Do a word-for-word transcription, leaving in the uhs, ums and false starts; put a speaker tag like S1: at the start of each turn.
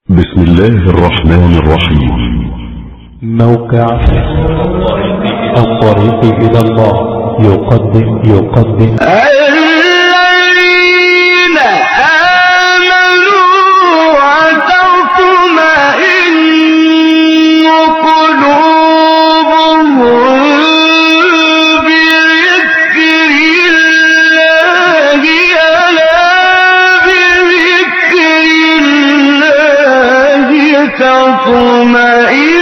S1: بسم الله الرحمن الرحيم.
S2: موقع الطريق إلى الله يقدم يقدم
S3: الذين آمنوا وتطمئن قلوبهم بذكر الله ألا بذكر الله تطمئن